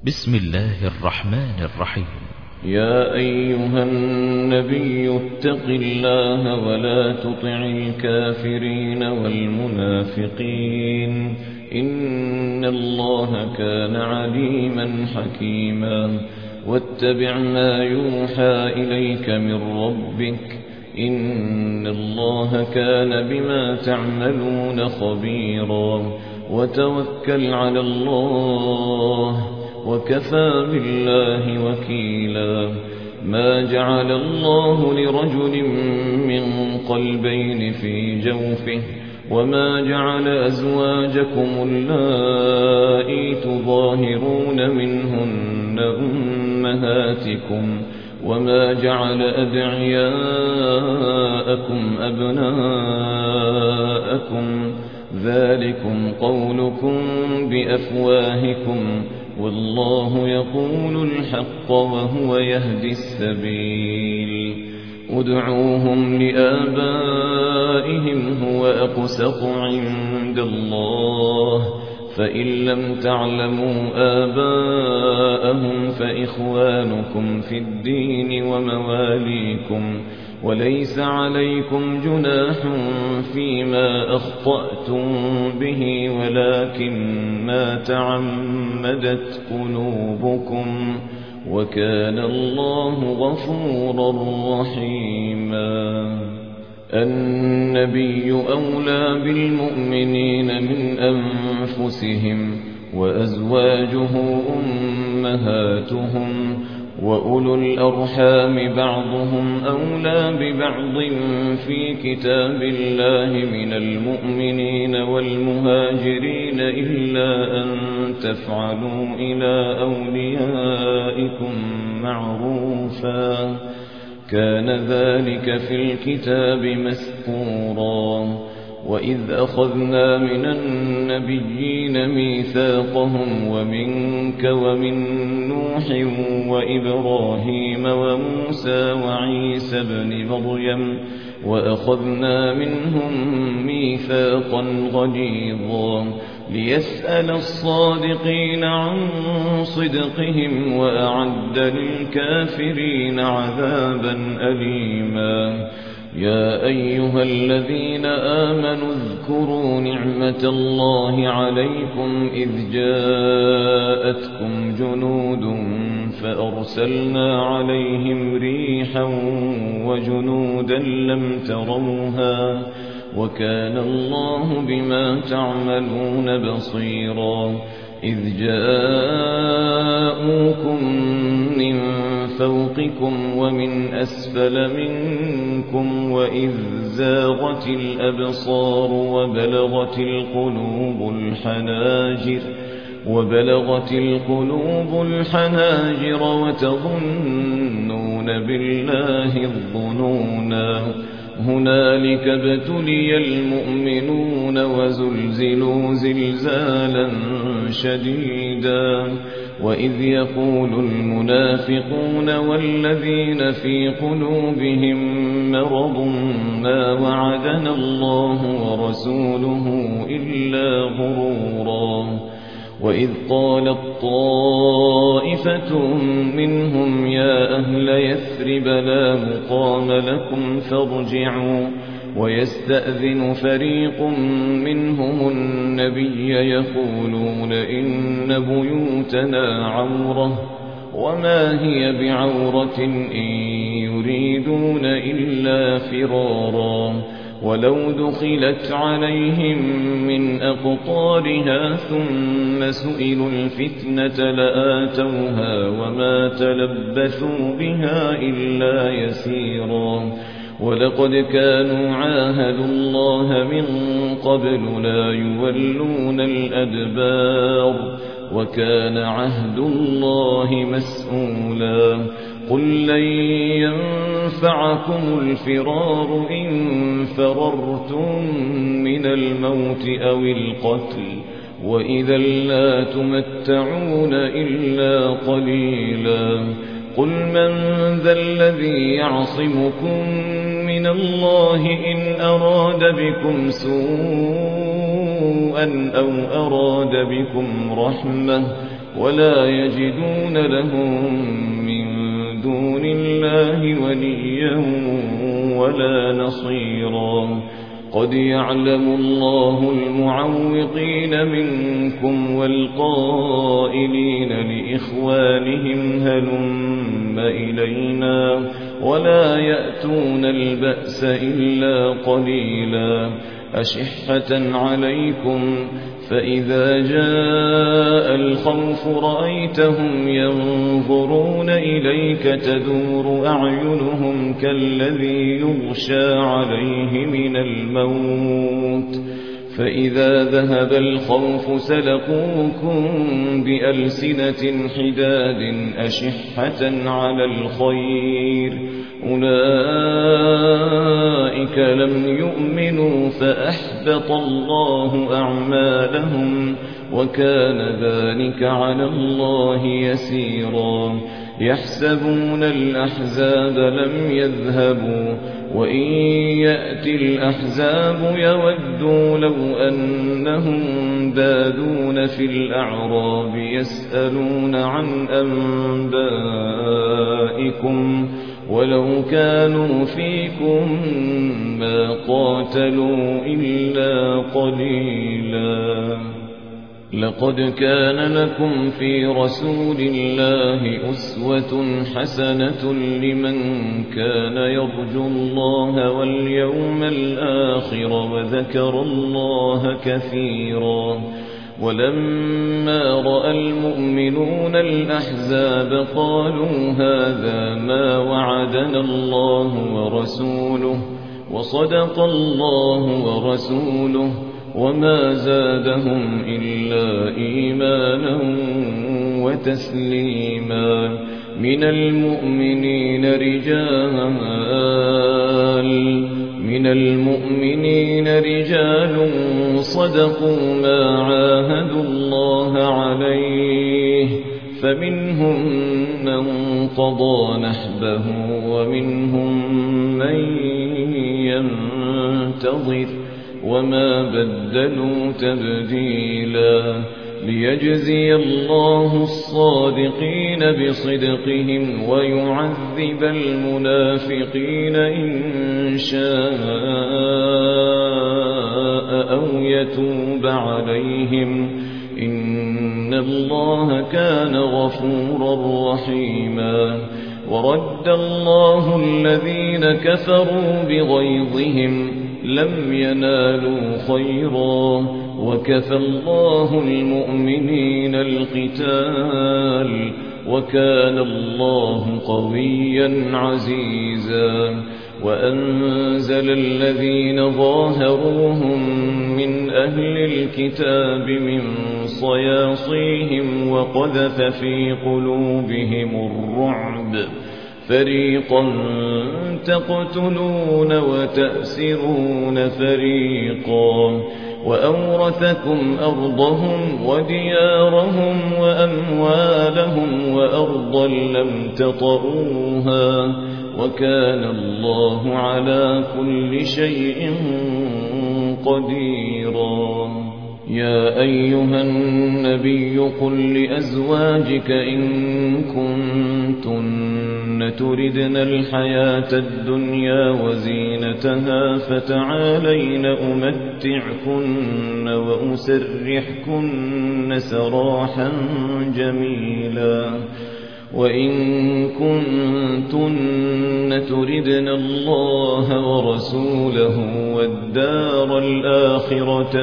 بسم الله الرحمن الرحيم. يا أيها النبي اتق الله ولا تطع الكافرين والمنافقين إن الله كان عليما حكيما. واتبع ما يوحى إليك من ربك إن الله كان بما تعملون خبيرا. وتوكل على الله وكفى بالله وكيلا. ما جعل الله لرجل من قلبين في جوفه وما جعل أزواجكم اللائي تظاهرون منهن أمهاتكم وما جعل أدعياءكم أبناءكم ذلكم قولكم بأفواهكم والله يقول الحق وهو يهدي السبيل. ادعوهم لآبائهم هو أقسط عند الله فإن لم تعلموا آباءهم فإخوانكم في الدين ومواليكم وليس عليكم جناح فيما أخطأتم به ولكن ما تعمدت قلوبكم وكان الله غفورا رحيما. النبي أولى بالمؤمنين من أنفسهم وأزواجه أمهاتهم وأولو الأرحام بعضهم أولى ببعض في كتاب الله من المؤمنين والمهاجرين إلا أن تفعلوا إلى أوليائكم معروفا كان ذلك في الكتاب مسطورا. وإذ أخذنا من النبيين ميثاقهم ومنك ومن نوح وإبراهيم وموسى وعيسى بن مريم وأخذنا منهم ميثاقا غليظا ليسأل الصادقين عن صدقهم وأعد للكافرين عذابا أليما. يا أيها الذين آمنوا اذكروا نعمة الله عليكم إذ جاءتكم جنود فأرسلنا عليهم ريحا وجنودا لم تروها وكان الله بما تعملون بصيرا. إذ جاءوكم من فوقكم ومن أسفل منكم وإذ زاغت الأبصار وبلغت القلوب الحناجر وتظنون بالله الظنونا. هنالك ابتلي المؤمنون وزلزلوا زلزالا شديدا. وإذ يقول المنافقون والذين في قلوبهم مرض ما وعدنا الله ورسوله إلا غرورا. وإذ قالت طائفة منهم يا أهل يثرب لا مقام لكم فارجعوا ويستأذن فريق منهم النبي يقولون إن بيوتنا عورة وما هي بعورة إن يريدون إلا فرارا. ولو دخلت عليهم من أقطارها ثم سئلوا الفتنة لآتوها وما تلبثوا بها إلا يسيرا. ولقد كانوا عاهدوا الله من قبل لا يولون الأدبار وكان عهد الله مسؤولا. قل لن ينفعكم الفرار إن فررتم من الموت أو القتل وإذا لا تمتعون إلا قليلا. قل من ذا الذي يعصمكم من الله إن أراد بكم سوءا أو أراد بكم رحمة ولا يجدون لهم من دون الله وليا ولا نصيرا قد يعلم الله المعوقين منكم والقائلين لإخوانهم هلم إلينا ولا يأتون البأس إلا قليلا أشحة عليكم فإذا جاء الخوف رأيتهم ينظرون إليك تدور أعينهم كالذي يغشى عليه من الموت فإذا ذهب الخوف سلقوكم بألسنة حداد أشحة على الخير أولئك لم يؤمنوا فأحبط الله أعمالهم وكان ذلك على الله يسيرا يحسبون الأحزاب لم يذهبوا وإن يأتي الأحزاب يودوا لو أنهم بادون في الأعراب يسألون عن أنبائكم ولو كانوا فيكم ما قاتلوا إلا قليلا لقد كان لكم في رسول الله أسوة حسنة لمن كان يرجو الله واليوم الآخر وذكر الله كثيرا ولما رأى المؤمنون الأحزاب قالوا هذا ما وعدنا الله ورسوله وصدق الله ورسوله وما زادهم إلا إيمانا وتسليما من المؤمنين رجال صدقوا ما عاهدوا الله عليه فمنهم من قضى نحبه ومنهم من ينتظر وما بدلوا تبديلا ليجزي الله الصادقين بصدقهم ويعذب المنافقين إن شاء أو يتوب عليهم إن الله كان غفورا رحيما ورد الله الذين كفروا بغيظهم لم ينالوا خيرا وكفى الله المؤمنين القتال وكان الله قويا عزيزا وأنزل الذين ظاهروهم من أهل الكتاب من صياصيهم وقذف في قلوبهم الرعب فريقا تقتلون وتأسرون فريقا وأورثكم أرضهم وديارهم وأموالهم وأرضا لم تطئوها وكان الله على كل شيء قديرا يا أيها النبي قل لأزواجك إن كنتن تردن الحياة الدنيا وزينتها فتعالين أمتعكن وأسرحكن سراحا جميلا وإن كنتن تردن الله ورسوله والدار الآخرة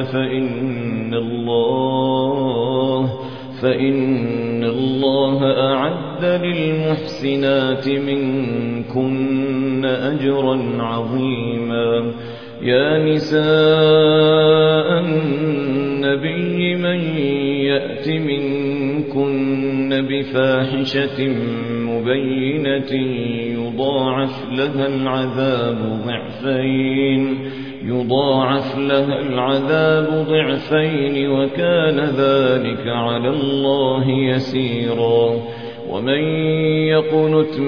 فإن الله أعد للمحسنات منكن أجرا عظيما يا نساء النبي من يأت منكن بفاحشة مبينة يضاعف لها العذاب ضعفين وكان ذلك على الله يسيرا ومن يقنت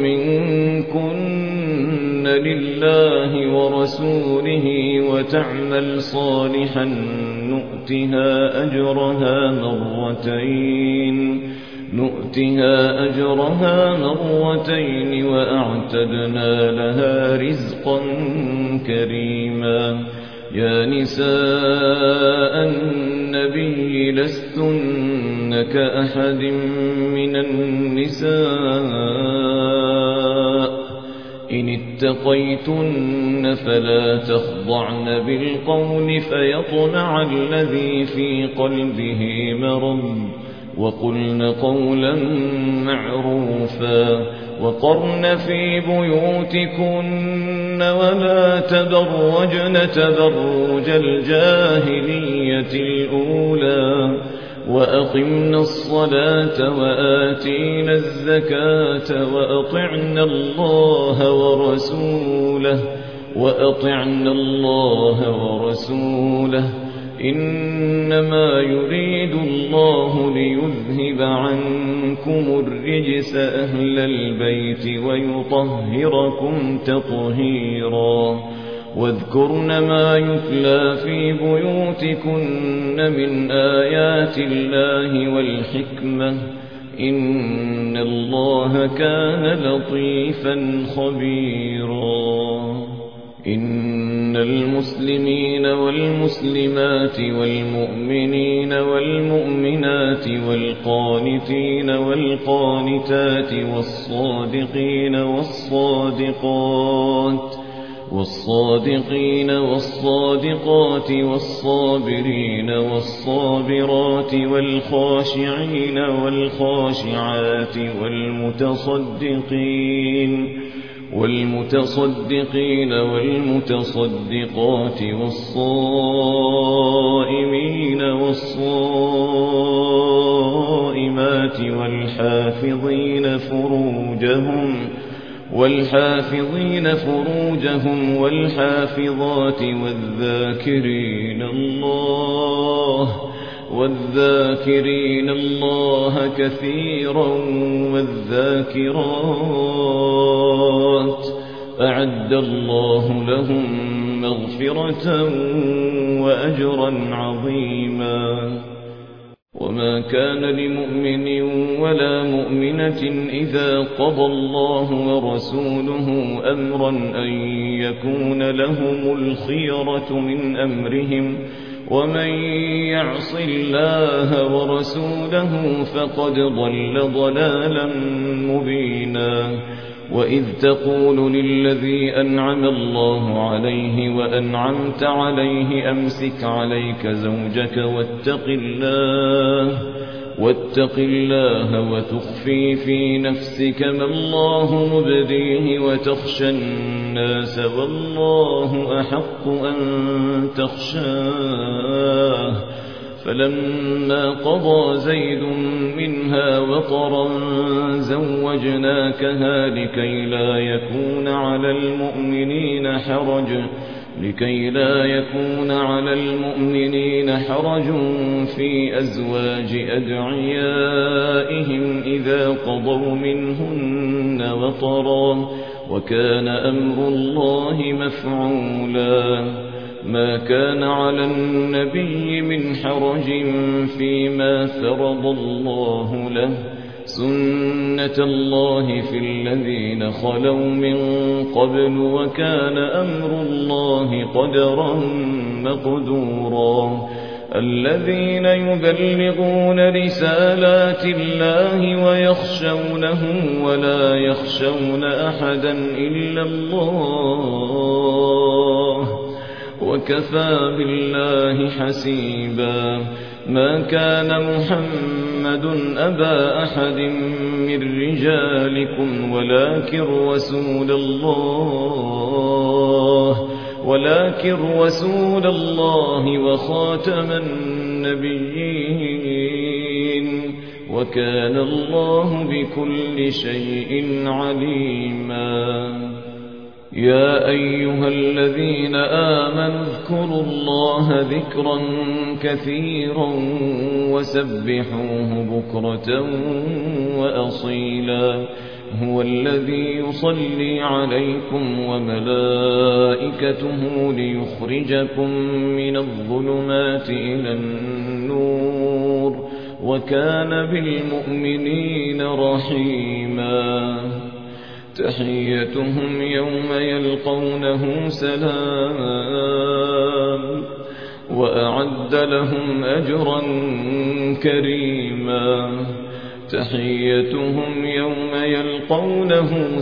منكن لله ورسوله وتعمل صالحا نؤتها أجرها مرتين نؤتها أجرها مرتين وأعتدنا لها رزقا كريما. يا نساء النبي لستن كأحد من النساء إن اتقيتن فلا تخضعن بالقول فيطمع الذي في قلبه مرض وقلن قولا معروفا. وقرن في بيوتكن ولا تبرجن تبرج الجاهلية الأولى وأقمنا الصلاة وآتينا الزكاة وأطعنا الله ورسوله إنما يريد الله ليذهب عنكم الرجس أهل البيت ويطهركم تطهيرا. واذكرن ما يتلى في بيوتكن من آيات الله والحكمة إن الله كان لطيفا خبيرا. إن المسلمين والمسلمات والمؤمنين والمؤمنات والقانتين والقانتات والصادقين والصادقات والصابرين والصابرات والخاشعين والخاشعات والمتصدقين والمتصدقات والصائمين والصائمات والحافظين فروجهم والحافظات والذاكرين الله كثيرا والذاكرات أعد الله لهم مغفرة وأجرا عظيما. وما كان لمؤمن ولا مؤمنة إذا قضى الله ورسوله أمرا أن يكون لهم الخيرة من أمرهم ومن يعص الله ورسوله فقد ضل ضلالا مبينا. وإذ تقول للذي أنعم الله عليه وأنعمت عليه أمسك عليك زوجك واتق الله وتخفي في نفسك ما الله مبديه وتخشى الناس والله أحق أن تخشاه. فلما قضى زيد منها وطرا زوجناكها لكي لا يكون على المؤمنين حرج في أزواج أدعيائهم إذا قضوا منهن وطرا وكان أمر الله مفعولا. ما كان على النبي من حرج فيما فرض الله له سنة الله في الذين خلوا من قبل وكان أمر الله قدرا مقدورا. الذين يبلغون رسالات الله ويخشونه ولا يخشون أحدا إلا الله وكفى بالله حسيبا. ما كان محمد أبا أحد من رجالكم ولكن رسول الله وخاتم النبيين وكان الله بكل شيء عليما. يا أيها الذين آمنوا اذكروا الله ذكرا كثيرا وسبحوه بكرة وأصيلا. هو الذي يصلي عليكم وملائكته ليخرجكم من الظلمات إلى النور وكان بالمؤمنين رحيما تحيتهم يوم يلقونه سلام وأعد لهم أجرا كريما تحيتهم يوم يلقونه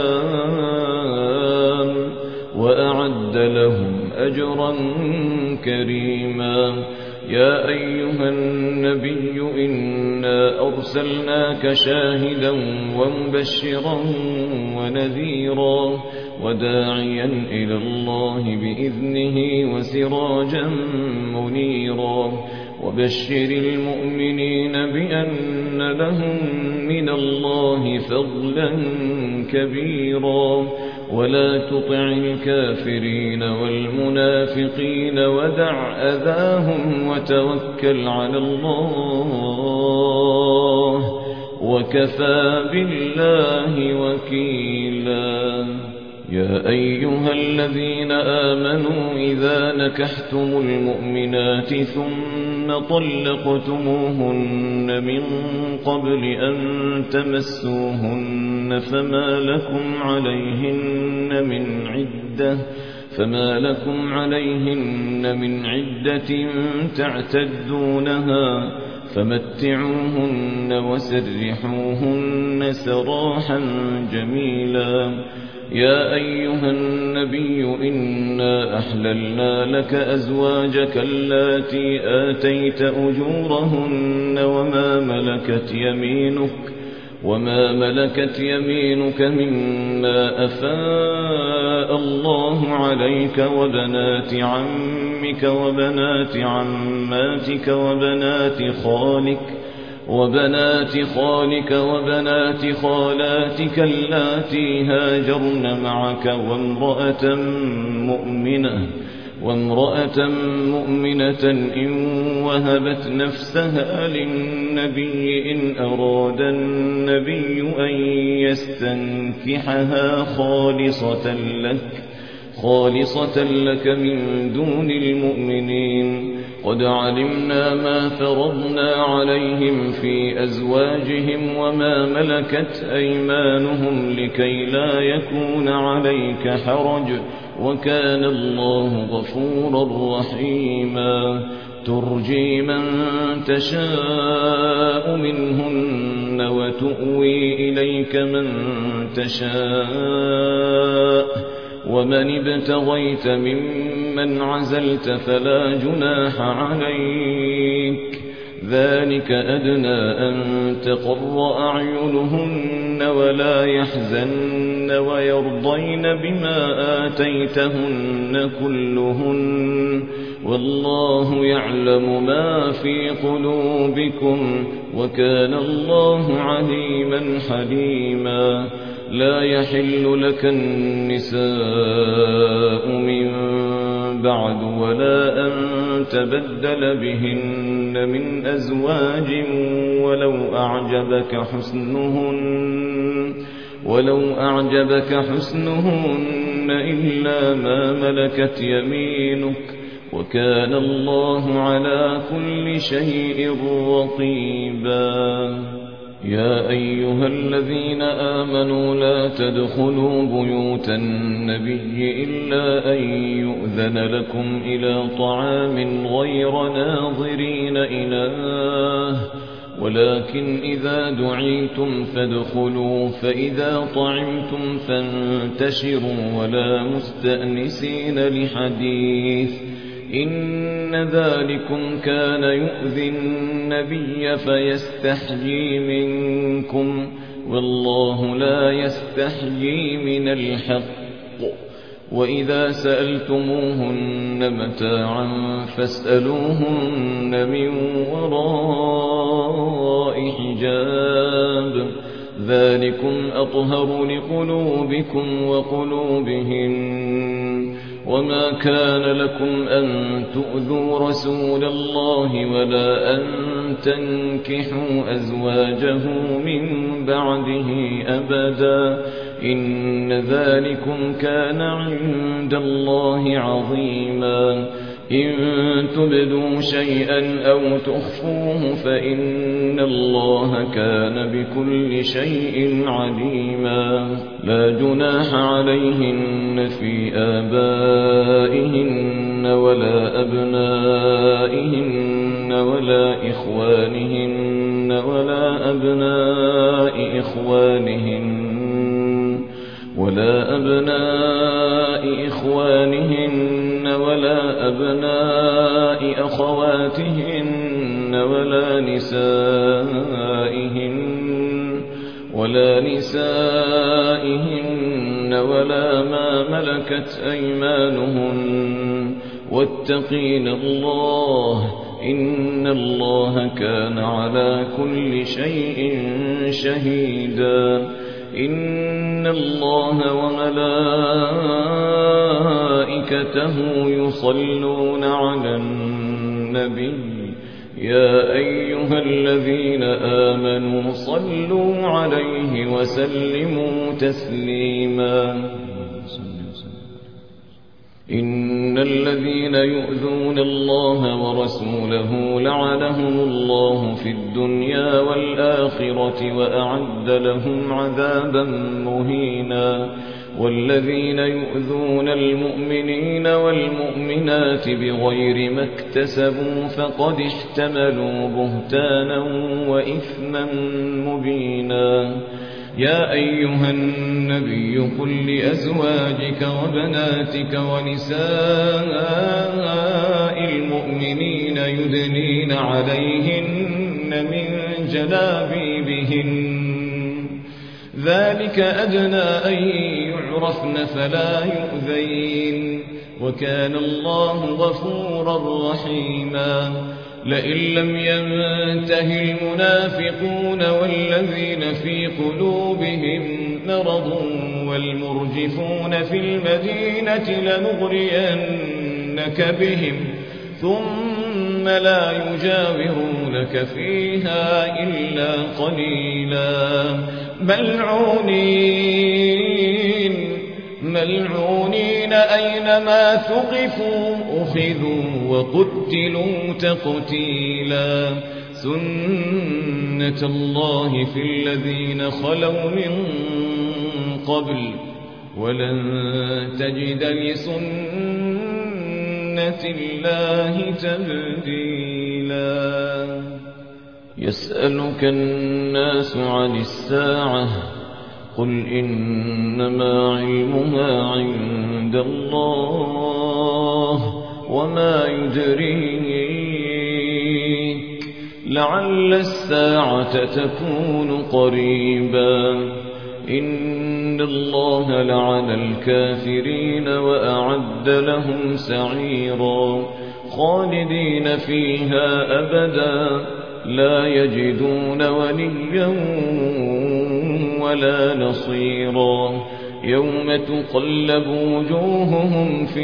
سلام وأعد لهم أجرا كريما يا أيها النبي إنا أرسلناك شاهدا ومبشرا ونذيرا وداعيا إلى الله بإذنه وسراجا منيرا وبشر المؤمنين بأن لهم من الله فضلا كبيرا ولا تطع الكافرين والمنافقين ودع أذاهم وتوكل على الله وكفى بالله وكيلا يا أيها الذين آمنوا إذا نكحتم المؤمنات ثم طلقتموهن من قبل أن تمسوهن فما لكم عليهن من عدة تعتدونها فمتعوهن وسرحوهن سراحا جميلا يا أيها النبي إنا أحللنا لك أزواجك اللاتي آتيت أجورهن وما ملكت يمينك مما أفاء الله عليك وبنات عمك وبنات عماتك وبنات خالك وبنات خالاتك اللاتي هاجرن معك وامرأة مؤمنة إن وهبت نفسها للنبي إن أراد النبي أن يستنكحها خالصة لك من دون المؤمنين قد علمنا ما فرضنا عليهم في أزواجهم وما ملكت أيمانهم لكي لا يكون عليك حرج وكان الله غفورا رحيما ترجي من تشاء منهن وتؤوي إليك من تشاء ومن ابتغيت ممن عزلت فلا جناح عليك ذلك أدنى أن تقر أعينهن ولا يحزن ويرضين بما آتيتهن كلهن والله يعلم ما في قلوبكم وكان الله عليما حليما لا يحل لك النساء من بعد ولا أن تبدل بهن من أزواج ولو أعجبك حسنهن إلا ما ملكت يمينك وكان الله على كل شيء رقيبا يا أيها الذين آمنوا لا تدخلوا بيوت النبي إلا أن يؤذن لكم إلى طعام غير ناظرين إناه ولكن إذا دعيتم فادخلوا فإذا طعمتم فانتشروا ولا مستأنسين لحديث إن ذلكم كان يؤذي النبي فيستحيي منكم والله لا يستحيي من الحق وإذا سألتموهن متاعا فاسألوهن من وراء حجاب ذلكم أطهر لقلوبكم وقلوبهم وما كان لكم أن تؤذوا رسول الله ولا أن تنكحوا أزواجه من بعده أبدا إن ذلكم كان عند الله عظيما إن تبدوا شيئا أو تخفوه فإن الله كان بكل شيء عليما. لا جناح عليهن في آبائهن ولا أبنائهن ولا إخوانهن ولا أبناء إخوانهن ولا أبناء أخواتهن ولا نسائهن ولا ما ملكت أيمانهن واتقين الله إن الله كان على كل شيء شهيدا. إن الله وملائكته يصلون على النبي يا أيها الذين آمنوا صلوا عليه وسلموا تسليما. إن الذين يؤذون الله ورسوله لعنهم الله في الدنيا والآخرة وأعد لهم عذابا مهينا. والذين يؤذون المؤمنين والمؤمنات بغير ما اكتسبوا فقد احتملوا بهتانا وإثما مبينا. يا أيها النبي قل لأزواجك وبناتك ونساء المؤمنين يدنين عليهن من جلابيبهن ذلك أدنى أن يعرفن فلا يؤذين وكان الله غفورا رحيما. لئن لم ينته المنافقون والذين في قلوبهم مرض والمرجفون في المدينة لنغرينك بهم ثم لا يجاورونك فيها إلا قليلا. ملعونين أينما ثقفوا أخذوا وقتلوا تقتيلا. سنة الله في الذين خلوا من قبل ولن تجد لسنة الله تبديلا. يسألك الناس عن الساعة قل إنما علمها عند الله وما يدريك لعل الساعة تكون قريبا. إن الله لعن الكافرين وأعد لهم سعيرا خالدين فيها أبدا لا يجدون وليا ولا نصيرا. يوم تقلب وجوههم في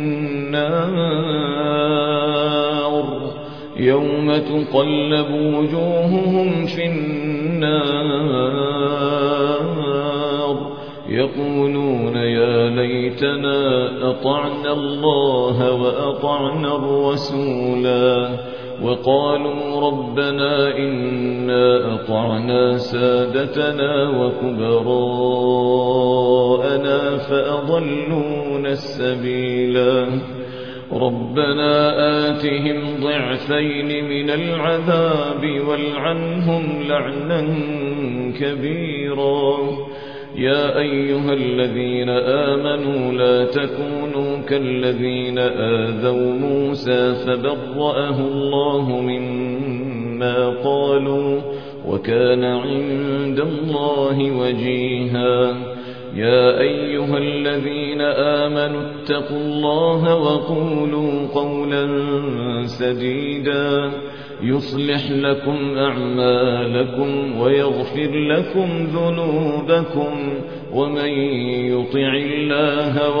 النار يقولون يا ليتنا أطعنا الله وأطعنا الرسولا وقالوا ربنا إنا أطعنا سادتنا وكبراءنا فأضلونا السبيلا. ربنا آتهم ضعفين من العذاب والعنهم لعنا كبيرا. يا أيها الذين آمنوا لا تكونوا كالذين آذوا موسى فبرأه الله مما قالوا وكان عند الله وجيها. يا أيها الذين آمنوا اتقوا الله وقولوا قولا سديدا يصلح لكم أعمالكم ويغفر لكم ذنوبكم ومن يطع الله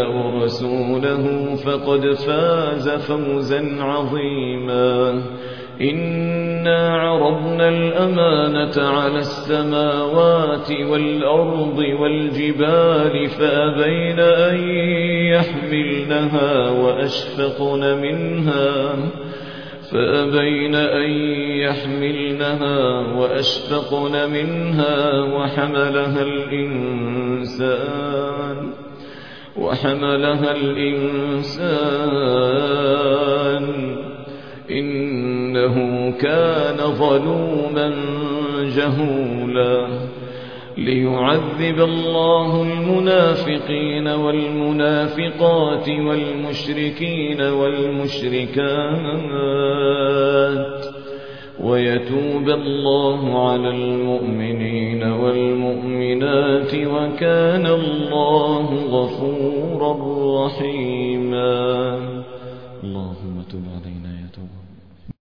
ورسوله فقد فاز فوزا عظيما. إنا عرضنا الأمانة على السماوات والأرض والجبال فأبين أن يحملنها وأشفقن منها وحملها الإنسان إنه كان ظلوما جهولا ليعذب الله المنافقين والمنافقات والمشركين والمشركات ويتوب الله على المؤمنين والمؤمنات وكان الله غفورا رحيما. اللهم تب علينا